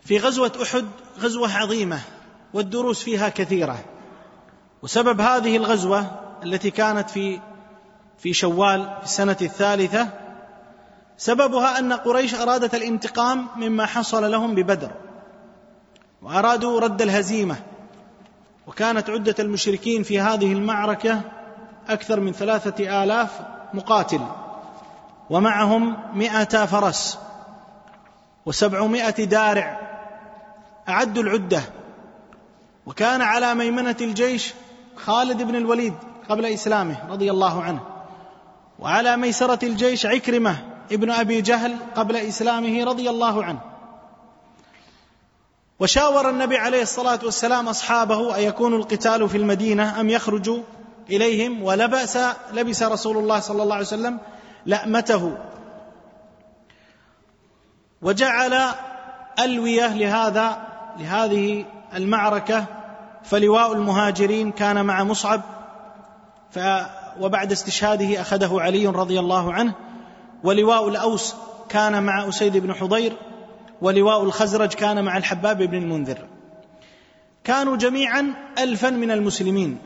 في غزوة أحد غزوة عظيمة والدروس فيها كثيرة. وسبب هذه الغزوة التي كانت في شوال في السنة الثالثة، سببها أن قريش أرادت الانتقام مما حصل لهم ببدر، وأرادوا رد الهزيمة. وكانت عدة المشركين في هذه المعركة أكثر من 3000 مقاتل، ومعهم 100 فرس و700 دارع، أعدوا العدة. وكان على ميمنة الجيش خالد بن الوليد قبل إسلامه رضي الله عنه، وعلى ميسرة الجيش عكرمة ابن أبي جهل قبل إسلامه رضي الله عنه. وشاور النبي عليه الصلاة والسلام أصحابه أيكون القتال في المدينة أم يخرجوا إليهم، لبس رسول الله صلى الله عليه وسلم لأمته، وجعل ألوية لهذه المعركة. فلواء المهاجرين كان مع مصعب، وبعد استشهاده أخذه علي رضي الله عنه. ولواء الأوس كان مع أسيد بن حضير، ولواء الخزرج كان مع الحباب بن المنذر. كانوا جميعا 1000 من المسلمين،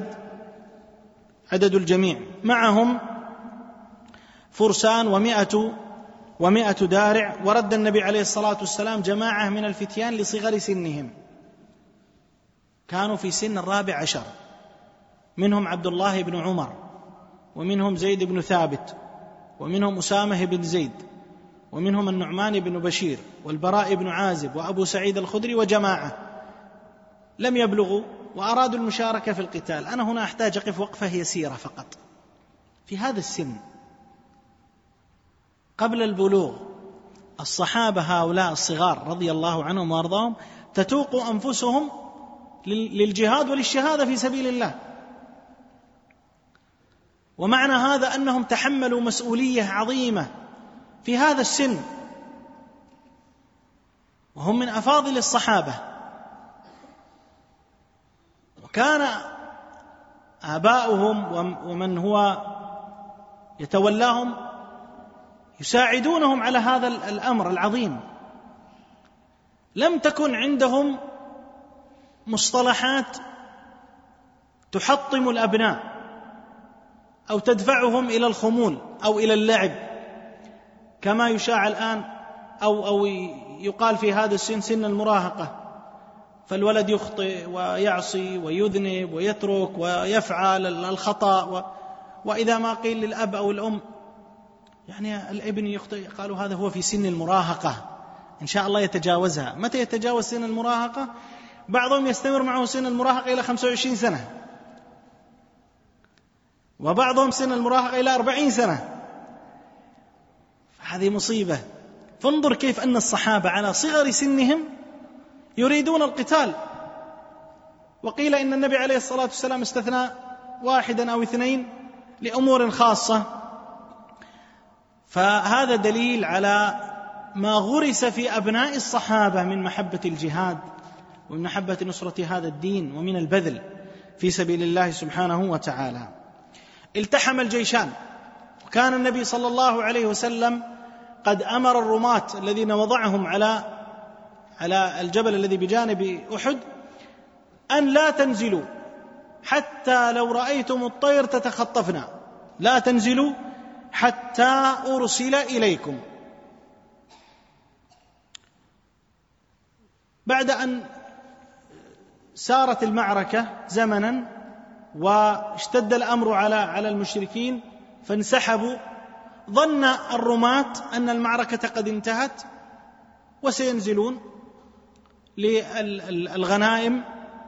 عدد الجميع، معهم فرسان و100 دارع. ورد النبي عليه الصلاة والسلام جماعة من الفتيان لصغر سنهم، كانوا في سن 14، منهم عبد الله بن عمر، ومنهم زيد بن ثابت، ومنهم أسامة بن زيد، ومنهم النعمان بن بشير، والبراء بن عازب، وأبو سعيد الخدري، وجماعة لم يبلغوا وأرادوا المشاركة في القتال. أنا هنا أحتاج أقف وقفة يسيرة فقط. في هذا السن قبل البلوغ، الصحابة هؤلاء الصغار رضي الله عنهم وأرضاهم تتوق أنفسهم للجهاد وللشهادة في سبيل الله. ومعنى هذا أنهم تحملوا مسؤولية عظيمة في هذا السن، وهم من أفاضل الصحابة. وكان آباؤهم ومن هو يتولاهم يساعدونهم على هذا الأمر العظيم. لم تكن عندهم مصطلحات تحطم الأبناء أو تدفعهم إلى الخمول أو إلى اللعب كما يشاع الآن، أو يقال في هذا السن سن المراهقة، فالولد يخطئ ويعصي ويذنب ويترك ويفعل الخطأ. وإذا ما قيل للأب أو الأم يعني الابن يخطئ، قالوا هذا هو في سن المراهقة، إن شاء الله يتجاوزها. متى يتجاوز سن المراهقة؟ بعضهم يستمر معه سن المراهقة إلى 25 سنة، وبعضهم سن المراهقة إلى 40 سنة. هذه مصيبة. فانظر كيف أن الصحابة على صغر سنهم يريدون القتال. وقيل إن النبي عليه الصلاة والسلام استثنى 1 أو 2 لأمور خاصة. فهذا دليل على ما غرس في أبناء الصحابة من محبة الجهاد ومن محبة نصرة هذا الدين ومن البذل في سبيل الله سبحانه وتعالى. التحم الجيشان، وكان النبي صلى الله عليه وسلم قد أمر الرماة الذين وضعهم على الجبل الذي بجانب أحد أن لا تنزلوا حتى لو رأيتم الطير تتخطفنا، لا تنزلوا حتى أرسل إليكم. بعد أن سارت المعركة زمنا واشتد الأمر على المشركين فانسحبوا، ظن الرماة أن المعركة قد انتهت وسينزلون للغنائم.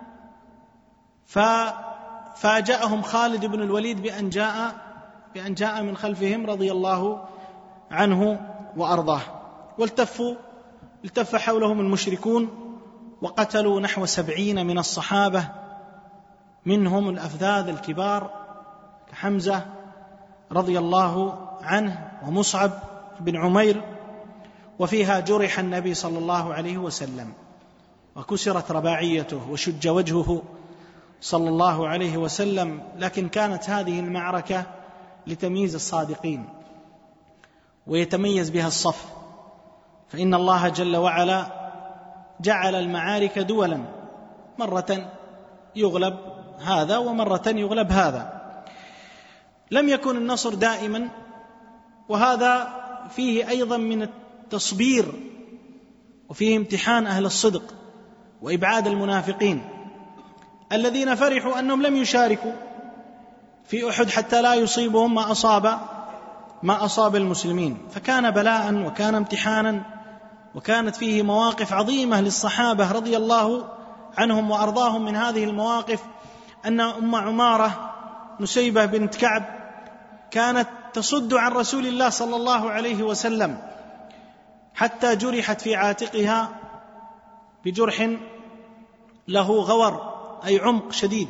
ففاجأهم خالد بن الوليد بأن جاء من خلفهم رضي الله عنه وأرضاه، والتف حولهم المشركون وقتلوا نحو 70 من الصحابة، منهم الأفذاذ الكبار كحمزة رضي الله عنه ومصعب بن عمير. وفيها جرح النبي صلى الله عليه وسلم وكسرت رباعيته وشج وجهه صلى الله عليه وسلم. لكن كانت هذه المعركة لتمييز الصادقين ويتميز بها الصف، فإن الله جل وعلا جعل المعارك دولا، مرة يغلب هذا ومرة يغلب هذا. لم يكن النصر دائما، وهذا فيه أيضا من التصبير وفيه امتحان أهل الصدق وإبعاد المنافقين الذين فرحوا أنهم لم يشاركوا في أحد حتى لا يصيبهم ما أصاب المسلمين. فكان بلاء وكان امتحانا، وكانت فيه مواقف عظيمة للصحابة رضي الله عنهم وأرضاهم. من هذه المواقف أن أم عمارة نسيبة بنت كعب كانت تصد عن رسول الله صلى الله عليه وسلم حتى جرحت في عاتقها بجرح له غور أي عمق شديد.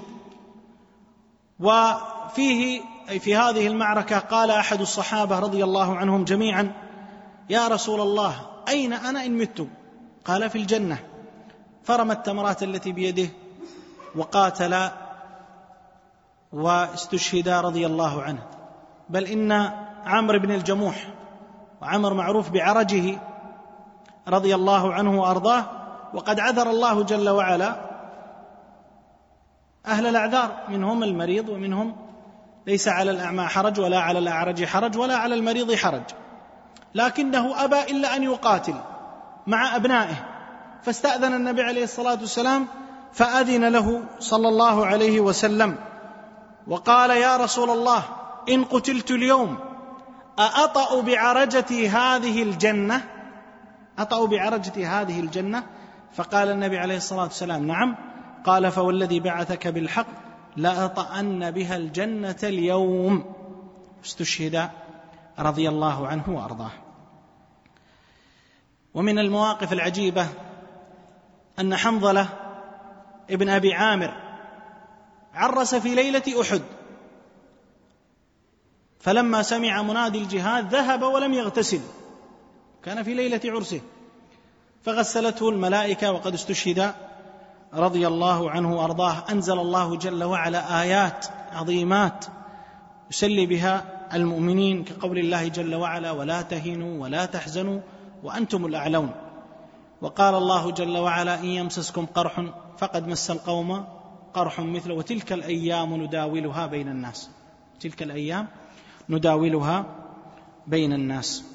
وفيه أي في هذه المعركة قال أحد الصحابة رضي الله عنهم جميعا: يا رسول الله أين أنا إن مت؟ قال: في الجنة. فرمى التمرات التي بيده وقاتل واستشهد رضي الله عنه. بل إن عمرو بن الجموح، وعمر معروف بعرجه رضي الله عنه وأرضاه، وقد عذر الله جل وعلا أهل الأعذار، منهم المريض ومنهم ليس على الأعمى حرج ولا على الأعرج حرج ولا على المريض حرج، لكنه أبى إلا أن يقاتل مع أبنائه، فاستأذن النبي عليه الصلاة والسلام فأذن له صلى الله عليه وسلم وقال: يا رسول الله إن قتلت اليوم أأطأ بعرجتي هذه الجنة؟ أطأ بعرجتي هذه الجنة؟ فقال النبي عليه الصلاة والسلام: نعم. قال: فوالذي بعثك بالحق لأطأن بها الجنة اليوم. استشهد رضي الله عنه وأرضاه. ومن المواقف العجيبة أن حنظلة ابن أبي عامر عرس في ليلة أحد، فلما سمع منادي الجهاد ذهب ولم يغتسل، كان في ليلة عرسه، فغسلته الملائكة وقد استشهد رضي الله عنه وأرضاه. أنزل الله جل وعلا آيات عظيمات يسلي بها المؤمنين، كقول الله جل وعلا: ولا تهنوا ولا تحزنوا وأنتم الأعلون. وقال الله جل وعلا: إن يمسسكم قرح فقد مس القوم قرح مثله وتلك الأيام نداولها بين الناس. تلك الأيام نداولها بين الناس.